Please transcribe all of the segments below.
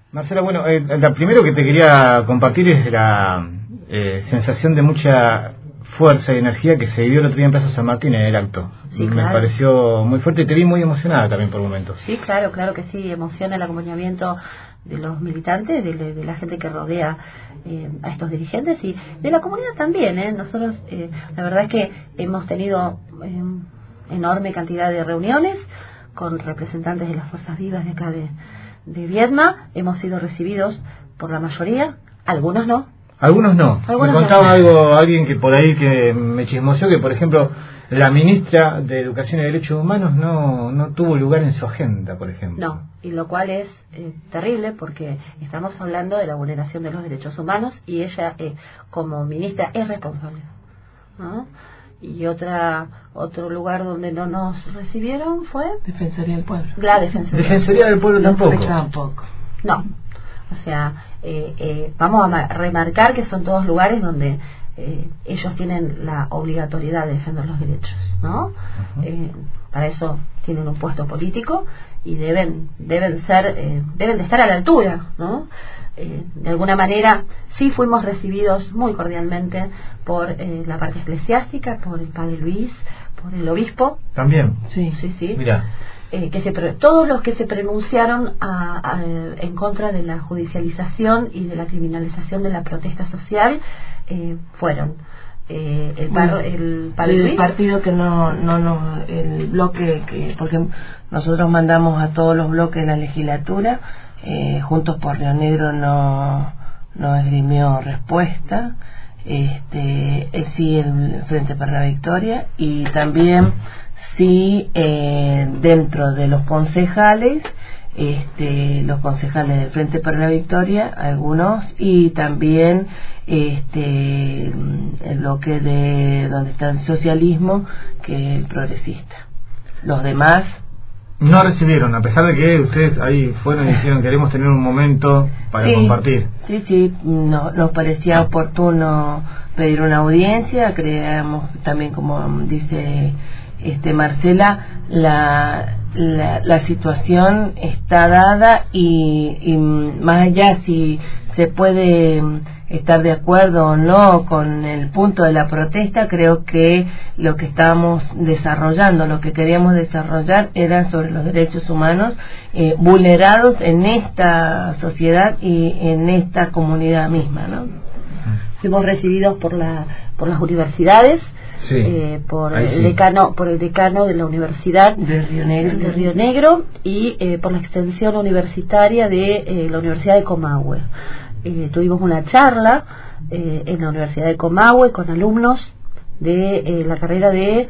Marcela, bueno, lo primero que te quería compartir es la sensación de mucha fuerza y energía que se vivió el otro día en Plaza San Martín en el acto. Sí, Me claro. pareció muy fuerte y te vi muy emocionada también por momentos. Sí, claro que sí, emociona el acompañamiento de los militantes, de la gente que rodea a estos dirigentes y de la comunidad también. Nosotros, la verdad es que hemos tenido enorme cantidad de reuniones con representantes de las fuerzas vivas de acá de Viedma. Hemos sido recibidos por la mayoría, algunos no. Algunos no. Algunos me contaba no. algo alguien que por ahí que me chismoseó que, por ejemplo, la ministra de Educación y Derechos Humanos no tuvo lugar en su agenda, por ejemplo. No, y lo cual es terrible porque estamos hablando de la vulneración de los derechos humanos y ella como ministra es responsable, ¿no? Y otro lugar donde no nos recibieron fue Defensoría del Pueblo. la Defensoría del Pueblo tampoco. No, o sea, vamos a remarcar que son todos lugares donde ellos tienen la obligatoriedad de defender los derechos, ¿no? Para eso tienen un puesto político y deben de estar a la altura, ¿no? De alguna manera sí fuimos recibidos muy cordialmente por la parte eclesiástica, por el padre Luis, por el obispo. También. Sí. Mira. Todos los que se pronunciaron en contra de la judicialización y de la criminalización de la protesta social fueron el partido que el bloque porque nosotros mandamos a todos los bloques de la legislatura. Juntos por Río Negro no esgrimió respuesta. Sí, el Frente para la Victoria, y también sí dentro de los concejales del Frente para la Victoria, algunos, y también el bloque de donde está el socialismo, que es el progresista. Los demás no recibieron, a pesar de que ustedes ahí fueron y dijeron queremos tener un momento para compartir. Sí, nos parecía oportuno pedir una audiencia. Creemos también, como dice Marcela, la situación está dada y más allá si se puede estar de acuerdo o no con el punto de la protesta, creo que lo que estábamos desarrollando, lo que queríamos desarrollar era sobre los derechos humanos vulnerados en esta sociedad y en esta comunidad misma, ¿no? Fuimos recibidos por las universidades, sí, por el decano de la Universidad de Río Negro y por la extensión universitaria de la Universidad de Comahue. Tuvimos una charla en la Universidad de Comahue con alumnos de la carrera de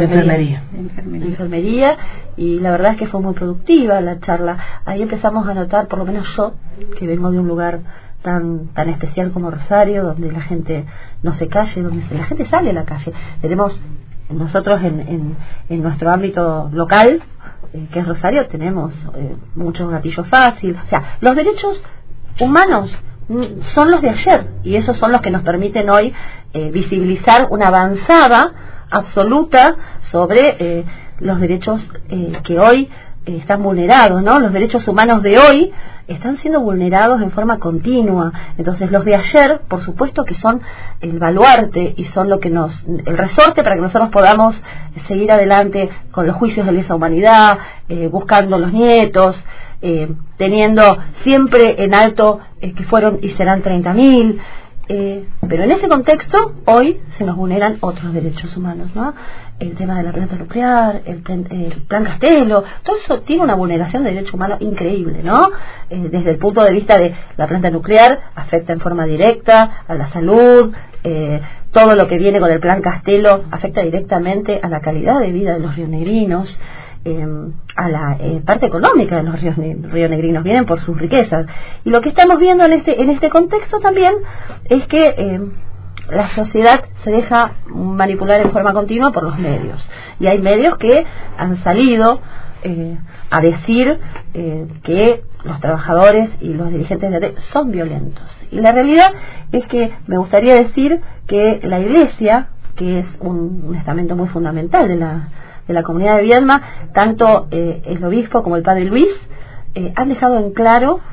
enfermería, y la verdad es que fue muy productiva la charla. Ahí empezamos a notar, por lo menos yo, que vengo de un lugar tan especial como Rosario, donde la gente no se calle, donde la gente sale a la calle. Tenemos nosotros en nuestro ámbito local, que es Rosario, tenemos muchos gatillos fáciles. O sea, los derechos humanos son los de ayer, y esos son los que nos permiten hoy visibilizar una avanzada absoluta sobre los derechos que hoy están vulnerados, ¿no? Los derechos humanos de hoy están siendo vulnerados en forma continua. Entonces los de ayer, por supuesto que son el baluarte y son el resorte para que nosotros podamos seguir adelante con los juicios de lesa humanidad, buscando los nietos, teniendo siempre en alto que fueron y serán 30.000, pero en ese contexto hoy se nos vulneran otros derechos humanos, ¿no? El tema de la planta nuclear, el plan Castelo, todo eso tiene una vulneración de derechos humanos increíble, ¿no? Desde el punto de vista de la planta nuclear, afecta en forma directa a la salud, todo lo que viene con el plan Castelo afecta directamente a la calidad de vida de los rionegrinos, a la parte económica de los rionegrinos, vienen por sus riquezas. Y lo que estamos viendo en este contexto también es que la sociedad se deja manipular en forma continua por los medios, y hay medios que han salido a decir que los trabajadores y los dirigentes de ATE son violentos, y la realidad es que me gustaría decir que la Iglesia, que es un estamento muy fundamental de la comunidad de Viedma, tanto el obispo como el padre Luis han dejado en claro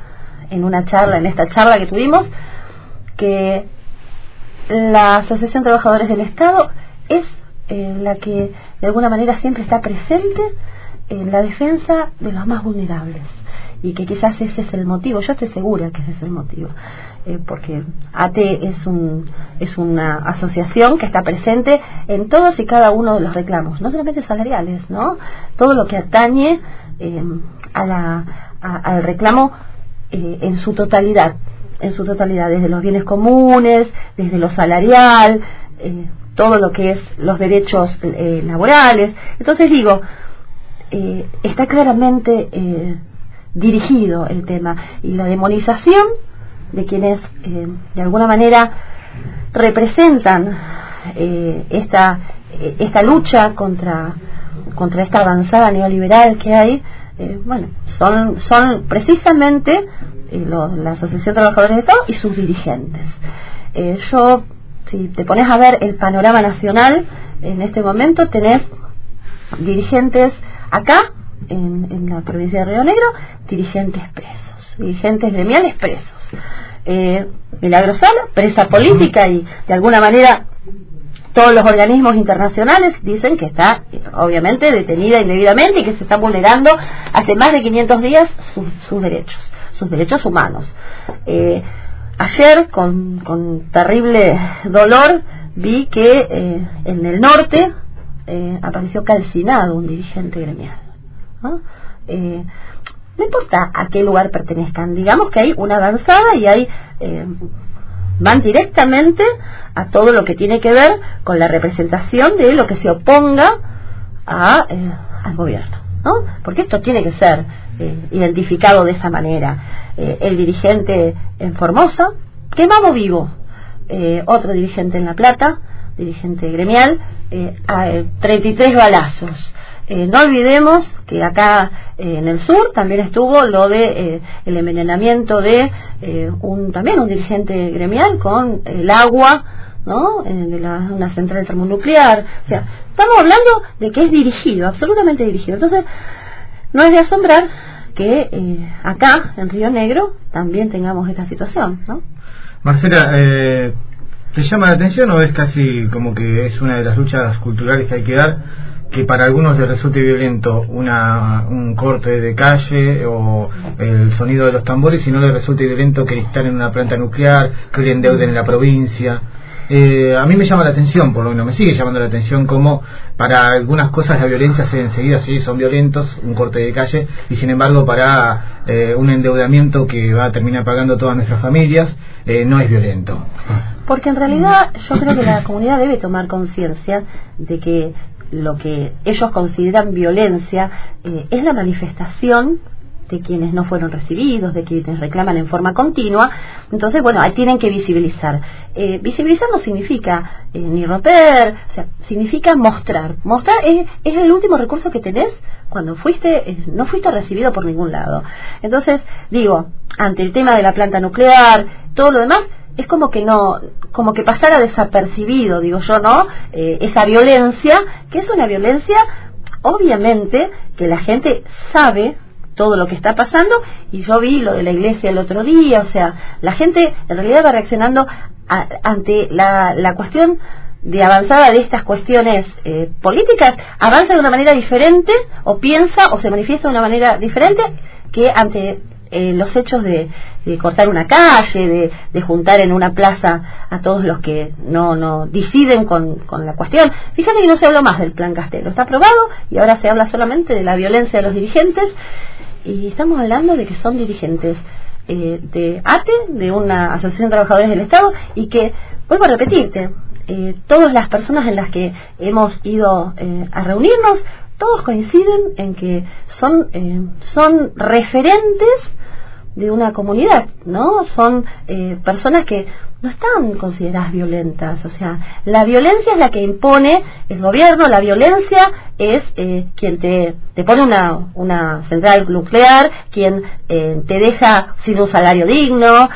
en esta charla que tuvimos, que la Asociación de Trabajadores del Estado es la que de alguna manera siempre está presente en la defensa de los más vulnerables, y que quizás ese es el motivo. Yo estoy segura que ese es el motivo, porque ATE es una asociación que está presente en todos y cada uno de los reclamos, no solamente salariales, ¿no? Todo lo que atañe al reclamo en su totalidad, desde los bienes comunes, desde lo salarial, todo lo que es los derechos laborales. Entonces digo, está claramente dirigido el tema, y la demonización de quienes de alguna manera representan esta lucha contra esta avanzada neoliberal que hay, son precisamente la Asociación de Trabajadores del Estado y sus dirigentes. Si te pones a ver el panorama nacional, en este momento tenés dirigentes acá, en la provincia de Río Negro, dirigentes presos, dirigentes gremiales presos. Milagro Sala, presa política, y de alguna manera todos los organismos internacionales dicen que está obviamente detenida indebidamente y que se está vulnerando hace más de 500 días sus derechos humanos. Ayer, con terrible dolor, vi que en el norte apareció calcinado un dirigente gremial, ¿no? No importa a qué lugar pertenezcan, digamos que hay una avanzada y van directamente a todo lo que tiene que ver con la representación de lo que se oponga al gobierno, ¿no? Porque esto tiene que ser identificado de esa manera. El dirigente en Formosa, quemado vivo. Otro dirigente en La Plata, dirigente gremial, 33 balazos. No olvidemos que acá en el sur también estuvo lo de el envenenamiento de también un dirigente gremial con el agua, ¿no? De una central termonuclear. O sea, estamos hablando de que es dirigido, absolutamente dirigido. Entonces, no es de asombrar que acá en Río Negro también tengamos esta situación, ¿no? Marcela, ¿te llama la atención o es casi como que es una de las luchas culturales que hay que dar, que para algunos les resulte violento un corte de calle o el sonido de los tambores, y no les resulte violento que instalen una planta nuclear, que le endeuden en la provincia? A mí me llama la atención, por lo menos me sigue llamando la atención, como para algunas cosas la violencia enseguida sí son violentos, un corte de calle, y sin embargo para un endeudamiento que va a terminar pagando todas nuestras familias no es violento. Porque en realidad yo creo que la comunidad debe tomar conciencia de que lo que ellos consideran violencia es la manifestación de quienes no fueron recibidos, de quienes reclaman en forma continua. Entonces, bueno, ahí tienen que visibilizar. Visibilizar no significa ni romper, o sea, significa mostrar. Mostrar es el último recurso que tenés cuando no fuiste recibido por ningún lado. Entonces, digo, ante el tema de la planta nuclear, todo lo demás, es como que pasara desapercibido, digo yo, ¿no? Esa violencia, que es una violencia, obviamente, que la gente sabe todo lo que está pasando, y yo vi lo de la iglesia el otro día, o sea, la gente en realidad va reaccionando ante la cuestión de avanzada de estas cuestiones políticas, avanza de una manera diferente, o piensa o se manifiesta de una manera diferente que ante los hechos de cortar una calle, de juntar en una plaza a todos los que no deciden con la cuestión. Fíjate que no se habló más del Plan Castelo, está aprobado y ahora se habla solamente de la violencia de los dirigentes, y estamos hablando de que son dirigentes de ATE, de una Asociación de Trabajadores del Estado, y que, vuelvo a repetirte, todas las personas en las que hemos ido a reunirnos, todos coinciden en que son referentes de una comunidad, ¿no? Son personas que no están consideradas violentas. O sea, la violencia es la que impone el gobierno, la violencia es quien te pone una central nuclear, quien te deja sin un salario digno,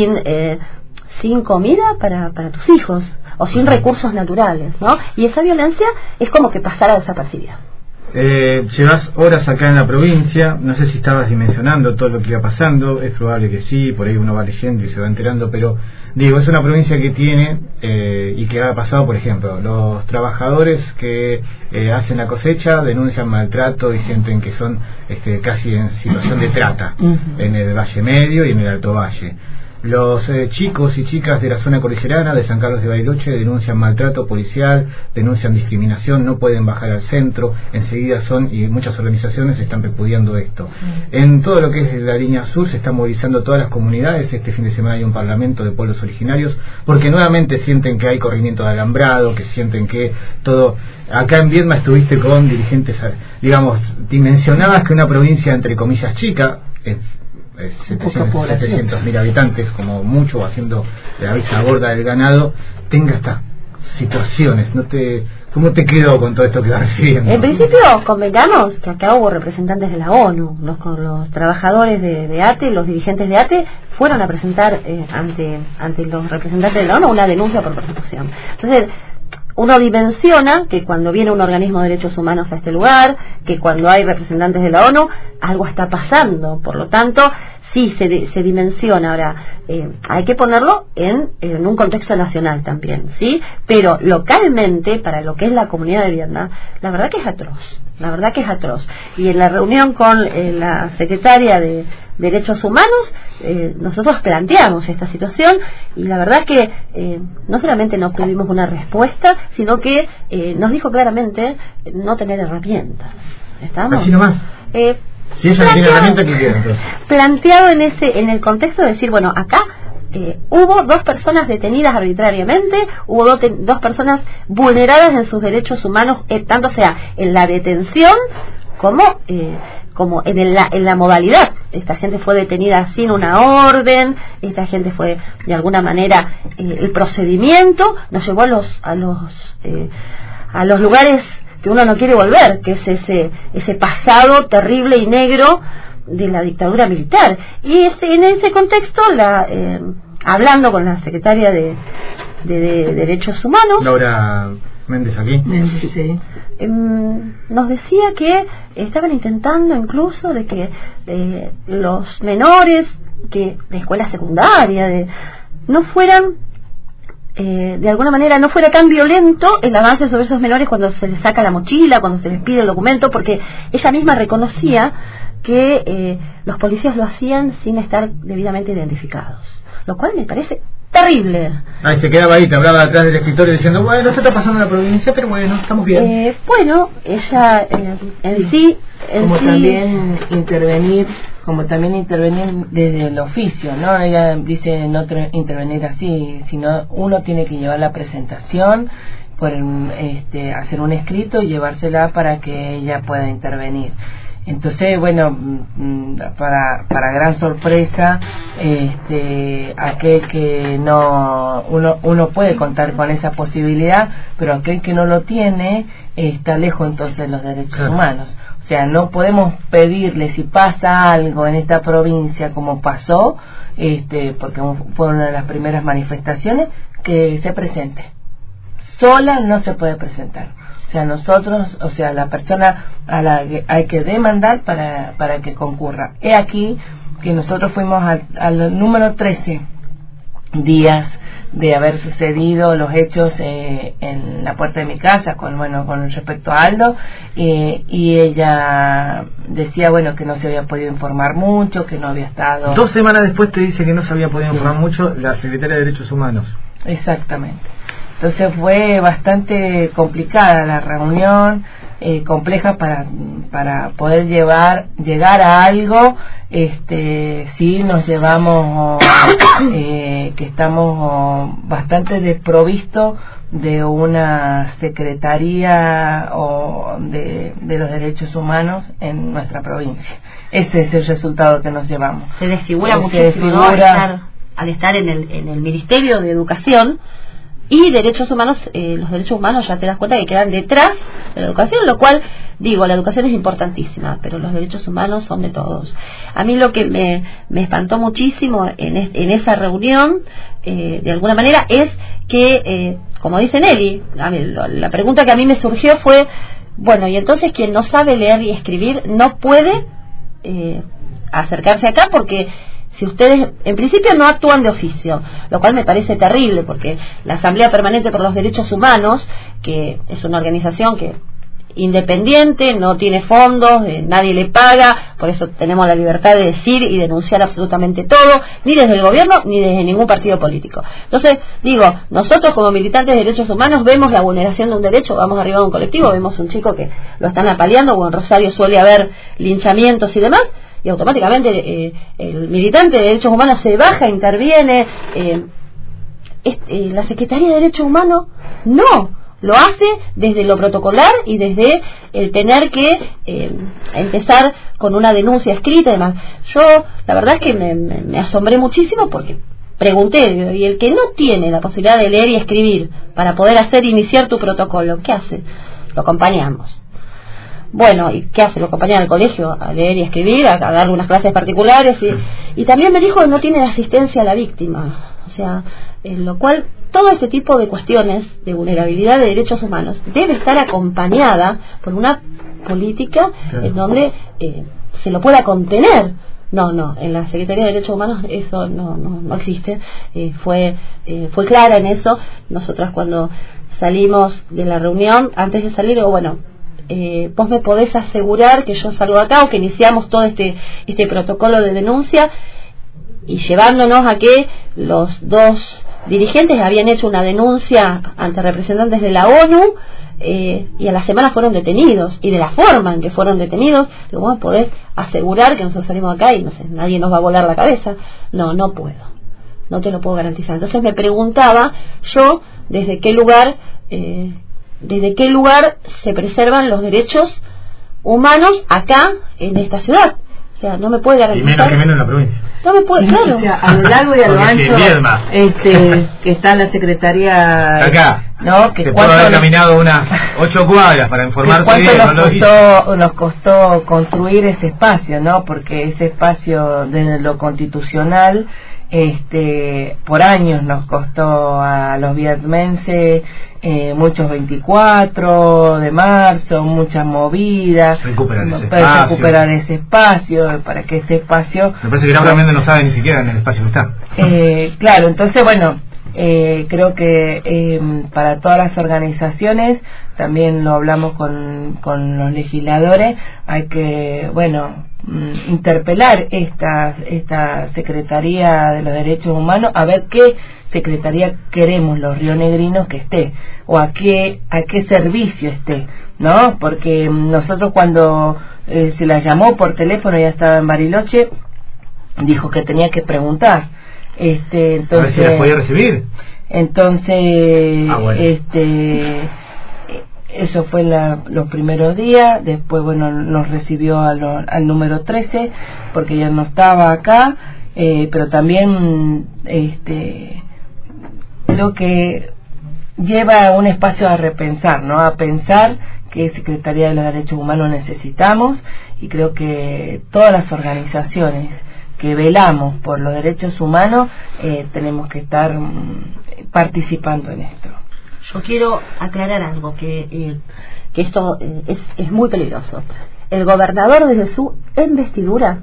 sin comida para tus hijos, o sin recursos naturales, ¿no? Y esa violencia es como que pasara desapercibida. Llevas horas acá en la provincia, no sé si estabas dimensionando todo lo que iba pasando, es probable que sí, por ahí uno va leyendo y se va enterando, pero digo, es una provincia que tiene y que ha pasado, por ejemplo, los trabajadores que hacen la cosecha denuncian maltrato y sienten que son casi en situación de trata en el Valle Medio y en el Alto Valle. Los chicos y chicas de la zona cordillerana de San Carlos de Bariloche denuncian maltrato policial, denuncian discriminación, no pueden bajar al centro, enseguida y muchas organizaciones están repudiando esto. En todo lo que es la línea sur se están movilizando todas las comunidades. Este fin de semana hay un parlamento de pueblos originarios, porque nuevamente sienten que hay corrimiento de alambrado, que sienten que todo... Acá en Viedma estuviste con dirigentes, digamos, dimensionabas que una provincia entre comillas chica... 700.000 habitantes como mucho, haciendo la vista gorda del ganado, tenga estas situaciones. ¿Cómo te quedó con todo esto que vas recibiendo? En principio, convengamos que acá hubo representantes de la ONU, los trabajadores de ATE, los dirigentes de ATE fueron a presentar ante los representantes de la ONU una denuncia por persecución. Entonces, uno dimensiona que cuando viene un organismo de derechos humanos a este lugar, que cuando hay representantes de la ONU, algo está pasando. Por lo tanto, sí se dimensiona. Ahora, hay que ponerlo en un contexto nacional también, ¿sí? Pero localmente, para lo que es la comunidad de Viedma, la verdad que es atroz. Y en la reunión con la secretaria de Derechos Humanos, nosotros planteamos esta situación y la verdad que no solamente no tuvimos una respuesta, sino que nos dijo claramente no tener herramientas. ¿Estamos? Así nomás. Si ella no tiene herramientas, ¿qué queda entonces? Planteado en el contexto de decir, bueno, acá hubo 2 personas detenidas arbitrariamente, hubo dos personas vulneradas en sus derechos humanos, tanto sea en la detención como en la modalidad. Esta gente fue detenida sin una orden, esta gente fue de alguna manera el procedimiento nos llevó a los lugares que uno no quiere volver, que es ese pasado terrible y negro de la dictadura militar. Y en ese contexto, hablando con la secretaria de Derechos Humanos, Laura Méndez, aquí sí. Nos decía que estaban intentando incluso de que los menores de escuela secundaria no fueran de alguna manera no fuera tan violento el avance sobre esos menores cuando se les saca la mochila, cuando se les pide el documento, porque ella misma reconocía que los policías lo hacían sin estar debidamente identificados, lo cual me parece terrible. Ahí se quedaba ahí, te hablaba atrás del escritorio diciendo, bueno, esto está pasando en la provincia, pero bueno, estamos bien. Bueno, ella como también intervenir desde el oficio, ¿no? Ella dice no intervenir así, sino uno tiene que llevar la presentación, hacer un escrito y llevársela para que ella pueda intervenir. Entonces, bueno, para gran sorpresa, aquel que uno puede contar con esa posibilidad, pero aquel que no lo tiene está lejos entonces de los derechos humanos. O sea, no podemos pedirle si pasa algo en esta provincia como pasó, porque fue una de las primeras manifestaciones, que se presente. Sola no se puede presentar. O sea, la persona a la que hay que demandar para que concurra. He aquí que nosotros fuimos al número 13 días de haber sucedido los hechos en la puerta de mi casa con respecto a Aldo, y ella decía que no se había podido informar mucho, que no había estado. 2 semanas después te dice que no se había podido informar mucho la secretaria de Derechos Humanos. Exactamente. Entonces fue bastante complicada la reunión, compleja para poder llegar a algo. Sí nos llevamos que estamos bastante desprovistos de una secretaría de los derechos humanos en nuestra provincia. Ese es el resultado que nos llevamos. Se desfigura muchísimo, ¿no? Al estar en el Ministerio de Educación y Derechos Humanos, los derechos humanos ya te das cuenta que quedan detrás de la educación, lo cual, digo, la educación es importantísima, pero los derechos humanos son de todos. A mí lo que me espantó muchísimo en esa reunión, de alguna manera, es que, como dice Nelly, la pregunta que a mí me surgió fue, Bueno, y entonces quien no sabe leer y escribir no puede acercarse acá, porque si ustedes en principio no actúan de oficio, lo cual me parece terrible, porque la Asamblea Permanente por los Derechos Humanos, que es una organización que independiente, no tiene fondos, nadie le paga, por eso tenemos la libertad de decir y denunciar absolutamente todo, ni desde el gobierno ni desde ningún partido político. Entonces, digo, nosotros como militantes de derechos humanos vemos la vulneración de un derecho, vamos arriba de un colectivo, vemos un chico que lo están apaleando, o en Rosario suele haber linchamientos y demás, y automáticamente el militante de derechos humanos se baja, interviene. La Secretaría de Derechos Humanos no lo hace desde lo protocolar y desde el tener que empezar con una denuncia escrita y demás. Yo la verdad es que me asombré muchísimo, porque pregunté, y el que no tiene la posibilidad de leer y escribir para poder iniciar tu protocolo, ¿qué hace? Lo acompañamos. Bueno, ¿y qué hace? Lo acompañan al colegio a leer y escribir, a darle unas clases particulares, y también me dijo que no tiene asistencia a la víctima. O sea, en lo cual todo este tipo de cuestiones de vulnerabilidad de derechos humanos debe estar acompañada por una política en donde se lo pueda contener. No, en la Secretaría de Derechos Humanos eso no existe. Fue clara en eso. Nosotras cuando salimos de la reunión, antes de salir, digo, bueno, vos me podés asegurar que yo salgo acá, o que iniciamos todo este protocolo de denuncia, y llevándonos a que los dos dirigentes habían hecho una denuncia ante representantes de la ONU, y a la semana fueron detenidos, y de la forma en que fueron detenidos, digo, vos podés asegurar que nosotros salimos acá y no sé, nadie nos va a volar la cabeza. No puedo, no te lo puedo garantizar. Entonces me preguntaba yo desde qué lugar se preservan los derechos humanos acá en esta ciudad. O sea, no me puede garantizar. Y menos en la provincia. No me puede, claro. O sea, a lo largo y a lo ancho, que está la Secretaría acá, ¿no? Que se puede haber caminado unas 8 cuadras para informarse bien. Nos costó construir ese espacio, ¿no? Porque ese espacio de lo constitucional, por años nos costó a los vietmenses muchos 24 de marzo, muchas movidas para recuperar ese espacio, para que ese espacio... Me parece que realmente no sabe ni siquiera en el espacio que está. Claro, entonces bueno, creo que para todas las organizaciones, también lo hablamos con los legisladores, hay que, bueno, interpelar esta Secretaría de los Derechos Humanos a ver qué secretaría queremos los rionegrinos que esté, o a qué servicio esté, ¿no? Porque nosotros cuando se la llamó por teléfono, ya estaba en Bariloche, dijo que tenía que preguntar, entonces, a ver si las podía recibir. Entonces, bueno. Eso fue los primeros días. Después, bueno, nos recibió al número 13 porque ya no estaba acá, pero también creo que lleva un espacio a repensar, ¿no? A pensar qué Secretaría de los Derechos Humanos necesitamos, y creo que todas las organizaciones que velamos por los derechos humanos tenemos que estar participando en esto. Yo quiero aclarar algo, que esto es muy peligroso. El gobernador, desde su investidura,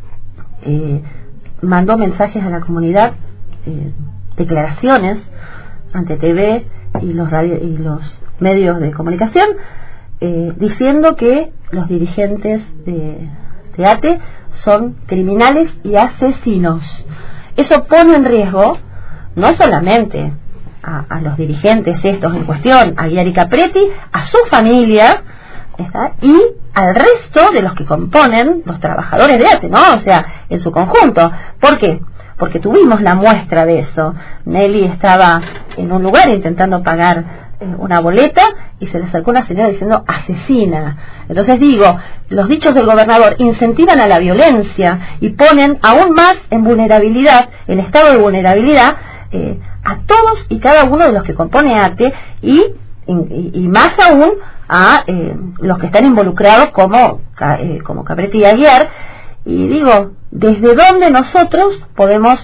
mandó mensajes a la comunidad, declaraciones ante TV y los medios de comunicación, diciendo que los dirigentes de ATE son criminales y asesinos. Eso pone en riesgo no solamente a los dirigentes estos en cuestión, a Guiari Capretti, a su familia, y al resto de los que componen los trabajadores de ATE, ¿no? O sea, en su conjunto. ¿Por qué? Porque tuvimos la muestra de eso. Nelly estaba en un lugar intentando pagar una boleta y se le acercó una señora diciendo asesina. Entonces digo, los dichos del gobernador incentivan a la violencia y ponen aún más en vulnerabilidad, en estado de vulnerabilidad, a todos y cada uno de los que compone ATE, y más aún a los que están involucrados como Capretti y Aguiar. Y digo, ¿desde dónde nosotros podemos,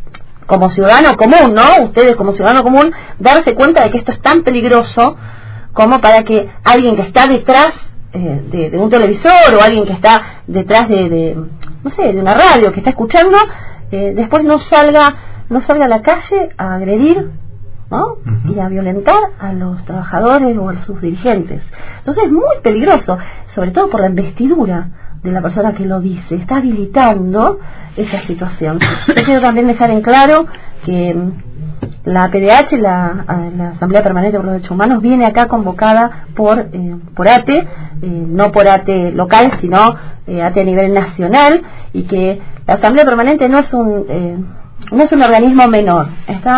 como ciudadano común, ¿no? Ustedes como ciudadano común, darse cuenta de que esto es tan peligroso como para que alguien que está detrás de un televisor o alguien que está detrás no sé, de una radio que está escuchando, después no salga a la calle a agredir, ¿no? Y a violentar a los trabajadores o a sus dirigentes. Entonces es muy peligroso, sobre todo por la investidura de la persona que lo dice, está habilitando esa situación. Yo quiero también dejar en claro que la APDH, la Asamblea Permanente por los Derechos Humanos, viene acá convocada por ATE, no por ATE local, sino ATE a nivel nacional, y que la Asamblea Permanente no es un organismo menor.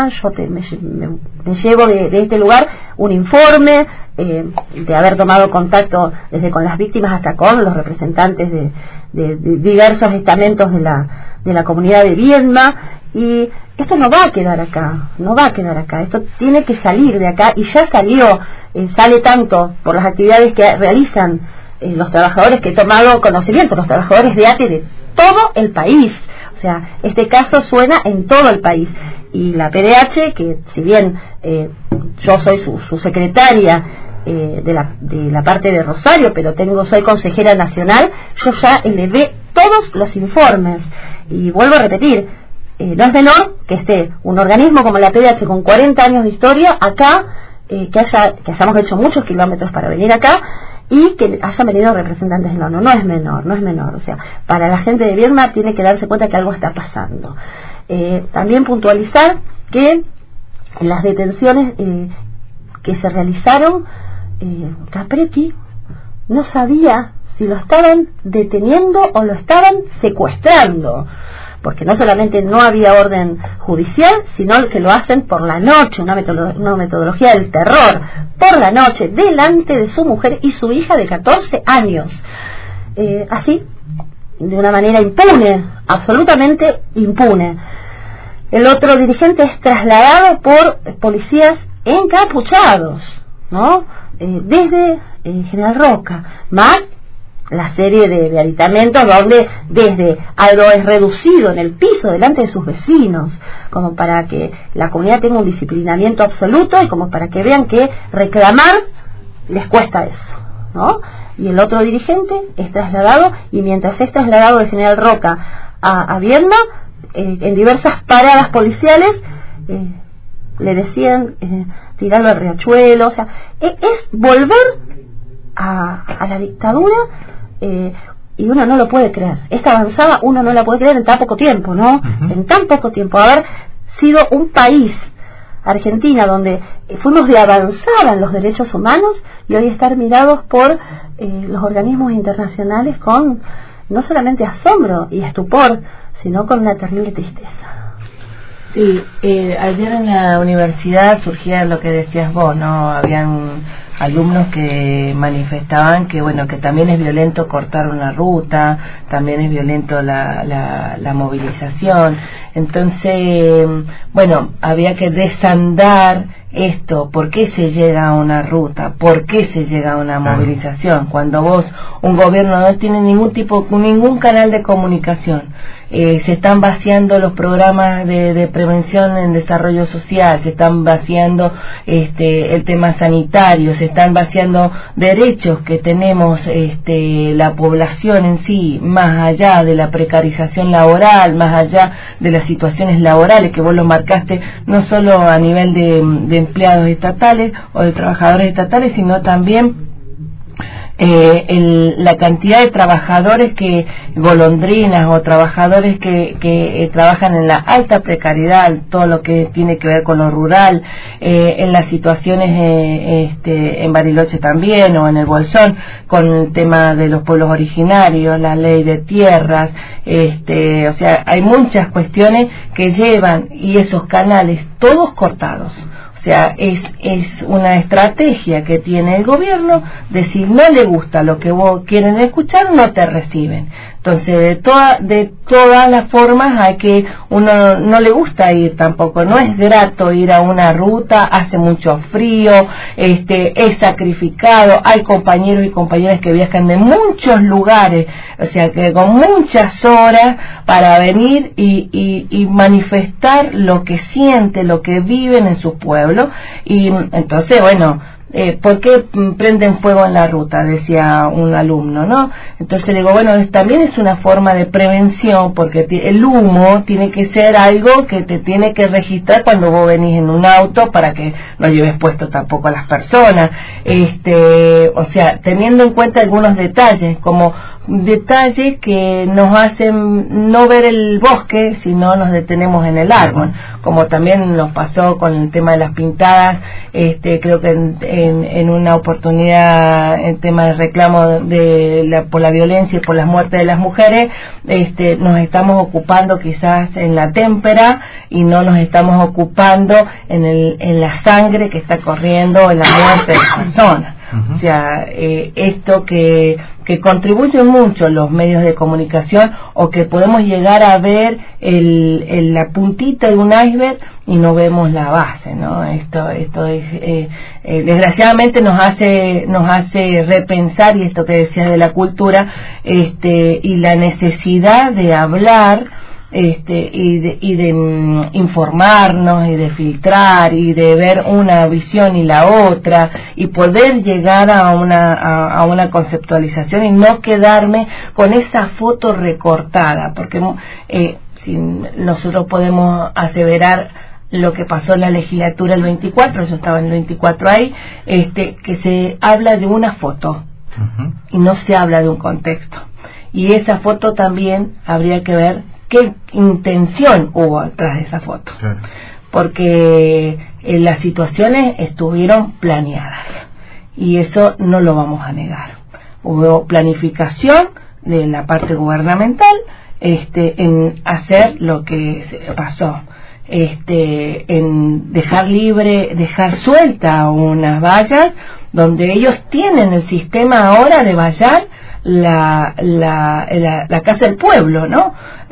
Me llevo de este lugar un informe de haber tomado contacto desde con las víctimas hasta con los representantes de diversos estamentos de la comunidad de Viedma, y esto no va a quedar acá, esto tiene que salir de acá, y ya sale tanto por las actividades que realizan los trabajadores que he tomado conocimiento, los trabajadores de ATE de todo el país. O sea, este caso suena en todo el país, y la PDH, que si bien yo soy su secretaria de la parte de Rosario, pero soy consejera nacional, yo ya elevé todos los informes, y vuelvo a repetir, no es menor que esté un organismo como la PDH con 40 años de historia acá, que hayamos hecho muchos kilómetros para venir acá, y que hayan venido representantes de la ONU. No es menor, o sea, para la gente de Viedma tiene que darse cuenta que algo está pasando. También puntualizar que en las detenciones que se realizaron, Capretti no sabía si lo estaban deteniendo o lo estaban secuestrando, porque no solamente no había orden judicial, sino que lo hacen por la noche, una metodología del terror, por la noche, delante de su mujer y su hija de 14 años. Así, de una manera impune, absolutamente impune. El otro dirigente es trasladado por policías encapuchados, ¿no? Desde General Roca, más la serie de aditamentos donde desde algo es reducido en el piso delante de sus vecinos, como para que la comunidad tenga un disciplinamiento absoluto y como para que vean que reclamar les cuesta eso, ¿no? Y el otro dirigente es trasladado, y mientras es trasladado de General Roca a Viedma, en diversas paradas policiales le decían tirarlo al riachuelo. O sea, es volver a la dictadura, y uno no lo puede creer. Esta avanzada uno no la puede creer en tan poco tiempo, ¿no? En tan poco tiempo, haber sido un país, Argentina, donde fuimos de avanzada en los derechos humanos, y hoy estar mirados por los organismos internacionales con no solamente asombro y estupor, sino con una terrible tristeza. Sí, ayer en la universidad surgía lo que decías vos, ¿no? Habían alumnos que manifestaban que, bueno, que también es violento cortar una ruta, también es violento la movilización. Entonces, bueno, había que desandar esto. ¿Por qué se llega a una ruta? ¿Por qué se llega a una movilización? Cuando un gobierno no tiene ningún canal de comunicación, se están vaciando los programas de prevención en desarrollo social, se están vaciando el tema sanitario, se están vaciando derechos que tenemos la población en sí, más allá de la precarización laboral, más allá de las situaciones laborales que vos lo marcaste, no solo a nivel de empleados estatales o de trabajadores estatales, sino también la cantidad de trabajadores golondrinas o trabajadores que trabajan en la alta precariedad, todo lo que tiene que ver con lo rural, en las situaciones en Bariloche también, o en el Bolsón, con el tema de los pueblos originarios, la ley de tierras, o sea, hay muchas cuestiones que llevan, y esos canales todos cortados. O sea, es una estrategia que tiene el gobierno de si no le gusta lo que vos quieren escuchar, no te reciben. Entonces, de todas las formas, uno no le gusta ir tampoco, no es grato ir a una ruta, hace mucho frío, es sacrificado, hay compañeros y compañeras que viajan de muchos lugares, o sea, que con muchas horas para venir y manifestar lo que sienten, lo que viven en su pueblo, y entonces, bueno, ¿por qué prenden fuego en la ruta? Decía un alumno, ¿no? Entonces le digo, bueno, también es una forma de prevención, porque el humo tiene que ser algo que te tiene que registrar cuando vos venís en un auto, para que no lleves puesto tampoco a las personas, o sea, teniendo en cuenta algunos detalles, como detalles que nos hacen no ver el bosque si no nos detenemos en el árbol, como también nos pasó con el tema de las pintadas. Creo que en una oportunidad, el tema del reclamo por la violencia y por las muertes de las mujeres, nos estamos ocupando quizás en la témpera y no nos estamos ocupando en la sangre que está corriendo, en la muerte de las personas. O sea, esto que contribuyen mucho los medios de comunicación, o que podemos llegar a ver la puntita de un iceberg y no vemos la base, ¿no? Esto es desgraciadamente nos hace repensar, y esto que decía de la cultura, y la necesidad de hablar, y de informarnos y de filtrar y de ver una visión y la otra, y poder llegar a una conceptualización y no quedarme con esa foto recortada, porque si nosotros podemos aseverar lo que pasó en la legislatura el 24, yo estaba en el 24 ahí, que se habla de una foto y no se habla de un contexto, y esa foto también habría que ver qué intención hubo atrás de esa foto, claro. Porque las situaciones estuvieron planeadas y eso no lo vamos a negar. Hubo planificación de la parte gubernamental en hacer lo que pasó, en dejar suelta unas vallas donde ellos tienen el sistema ahora de vallar la Casa del Pueblo, ¿no?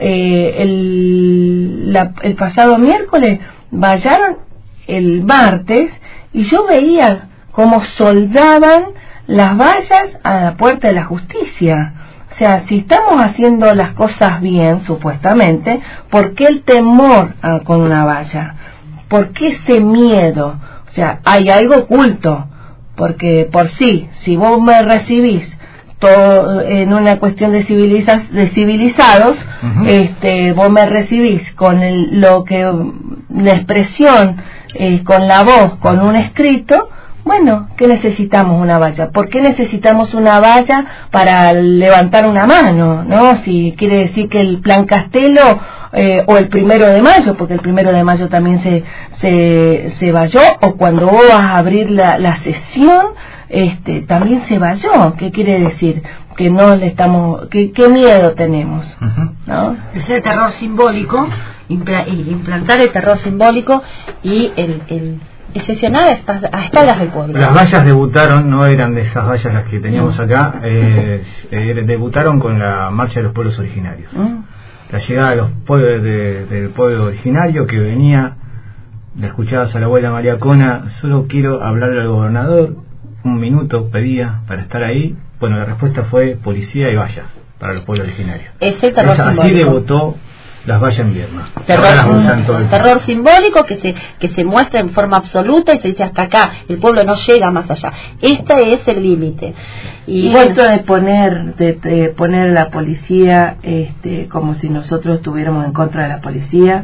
El pasado miércoles vallaron el martes y yo veía cómo soldaban las vallas a la Puerta de la Justicia. O sea, si estamos haciendo las cosas bien, supuestamente, ¿por qué el temor con una valla? ¿Por qué ese miedo? O sea, hay algo oculto, porque por sí, si vos me recibís todo en una cuestión de civilizados, vos me recibís con la expresión, con la voz, con un escrito. Bueno, ¿qué necesitamos una valla? ¿Por qué necesitamos una valla para levantar una mano? ¿No? Si quiere decir que el Plan Castelo o el 1 de mayo, porque el 1 de mayo también se valló, o cuando vos vas a abrir la sesión, también se valló. ¿Qué quiere decir? Que no le estamos, ¿qué miedo tenemos? ¿No? Es el terror simbólico, implantar el terror simbólico y el sesionar a espaldas del pueblo. Las vallas debutaron, no eran de esas vallas las que teníamos acá, debutaron con la marcha de los pueblos originarios. La llegada de los pueblos del pueblo originario, que venía, le escuchabas a la abuela María Cona: solo quiero hablarle al gobernador, un minuto pedía para estar ahí. Bueno, la respuesta fue policía y vallas para los pueblos originarios. Así debutó las vallas en Viedma. Terror simbólico que se muestra en forma absoluta y se dice: hasta acá, el pueblo no llega más allá. Este es el límite. Y esto de poner la policía, como si nosotros estuviéramos en contra de la policía,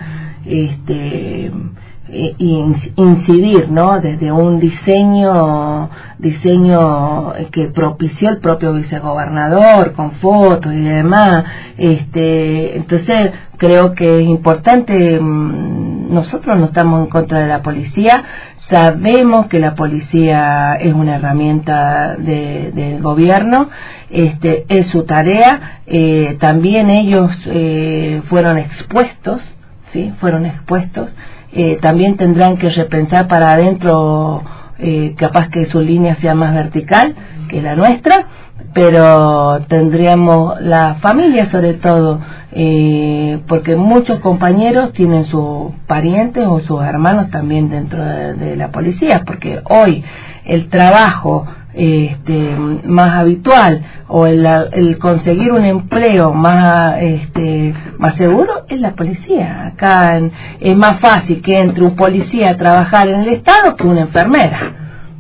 incidir, ¿no? Desde un diseño que propició el propio vicegobernador, con fotos y demás. Entonces creo que es importante. Nosotros no estamos en contra de la policía, sabemos que la policía es una herramienta del gobierno, es su tarea. También ellos fueron expuestos, ¿sí? También tendrán que repensar para adentro, capaz que su línea sea más vertical que la nuestra, pero tendríamos la familia sobre todo, porque muchos compañeros tienen sus parientes o sus hermanos también dentro de la policía, porque hoy el trabajo más habitual o el conseguir un empleo más seguro es la policía. Acá es más fácil que entre un policía a trabajar en el Estado que una enfermera.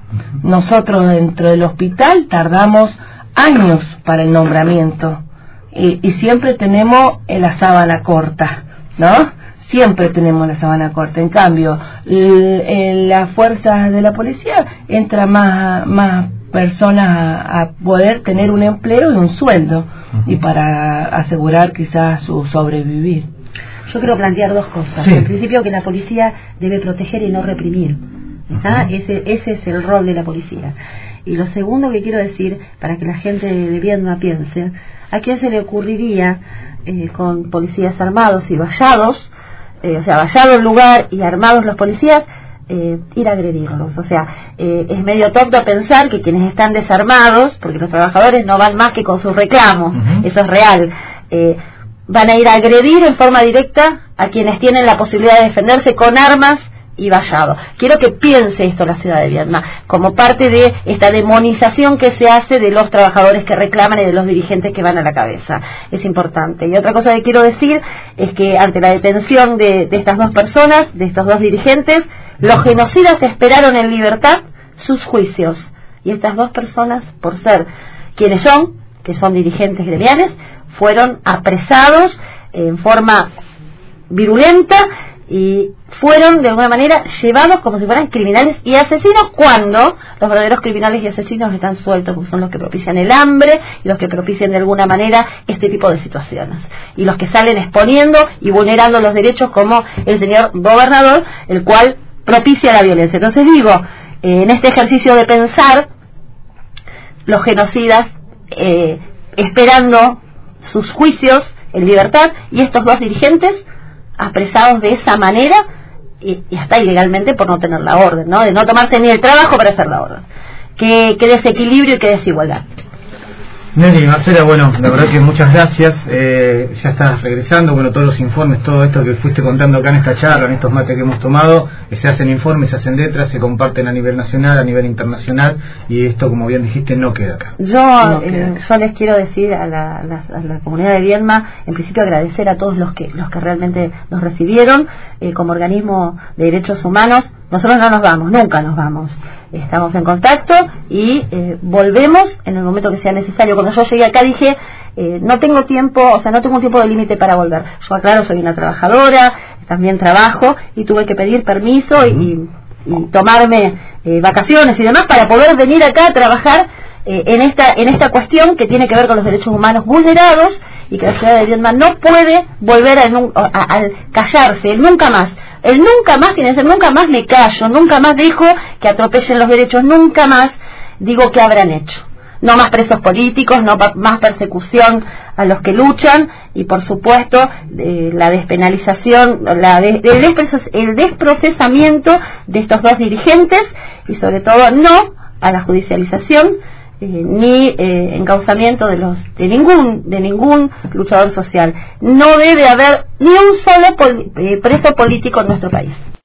Nosotros dentro del hospital tardamos años para el nombramiento y siempre tenemos la sábana corta, ¿no? Siempre tenemos la sábana corta. En cambio, las fuerzas de la policía entra más personas a poder tener un empleo y un sueldo y para asegurar quizás su sobrevivir. Yo quiero plantear dos cosas. Sí. En principio, que la policía debe proteger y no reprimir. ¿Está? Ese es el rol de la policía. Y lo segundo que quiero decir, para que la gente de Viedma piense, ¿a quién se le ocurriría con policías armados y vallados, vallado el lugar y armados los policías, ir a agredirlos? O sea, es medio tonto pensar que quienes están desarmados, porque los trabajadores no van más que con sus reclamos, eso es real, van a ir a agredir en forma directa a quienes tienen la posibilidad de defenderse con armas y vallado. Quiero que piense esto la ciudad de Viedma, como parte de esta demonización que se hace de los trabajadores que reclaman y de los dirigentes que van a la cabeza. Es importante. Y otra cosa que quiero decir es que ante la detención de estas dos personas, de estos dos dirigentes, los genocidas esperaron en libertad sus juicios. Y estas dos personas, por ser quienes son, que son dirigentes gremiales, fueron apresados en forma virulenta y fueron de alguna manera llevados como si fueran criminales y asesinos, cuando los verdaderos criminales y asesinos están sueltos, porque son los que propician el hambre y los que propician de alguna manera este tipo de situaciones, y los que salen exponiendo y vulnerando los derechos, como el señor gobernador, el cual propicia la violencia. Entonces digo, en este ejercicio de pensar, los genocidas esperando sus juicios en libertad, y estos dos dirigentes apresados de esa manera y hasta ilegalmente por no tener la orden, ¿no? De no tomarse ni el trabajo para hacer la orden. Qué desequilibrio y qué desigualdad. Nelly, Marcela, bueno, la verdad que muchas gracias. Ya estás regresando, bueno, todos los informes, todo esto que fuiste contando acá en esta charla, en estos mates que hemos tomado, se hacen informes, se hacen letras, se comparten a nivel nacional, a nivel internacional, y esto, como bien dijiste, no queda acá. Yo les quiero decir a la comunidad de Viedma, en principio agradecer a todos los que realmente nos recibieron. Como organismo de derechos humanos, nosotros no nos vamos, nunca nos vamos. Estamos en contacto y volvemos en el momento que sea necesario. Cuando yo llegué acá dije, no tengo tiempo, no tengo un tiempo de límite para volver. Yo, aclaro, soy una trabajadora, también trabajo y tuve que pedir permiso y tomarme vacaciones y demás para poder venir acá a trabajar en esta cuestión que tiene que ver con los derechos humanos vulnerados, y que la ciudad de Viedma no puede volver a callarse. El nunca más tiene que ser nunca más me callo, nunca más dejo que atropellen los derechos, nunca más digo que habrán hecho. No más presos políticos, no más persecución a los que luchan, y por supuesto la despenalización, el desprocesamiento de estos dos dirigentes, y sobre todo no a la judicialización ni encauzamiento de ningún luchador social. No debe haber ni un solo preso político en nuestro país.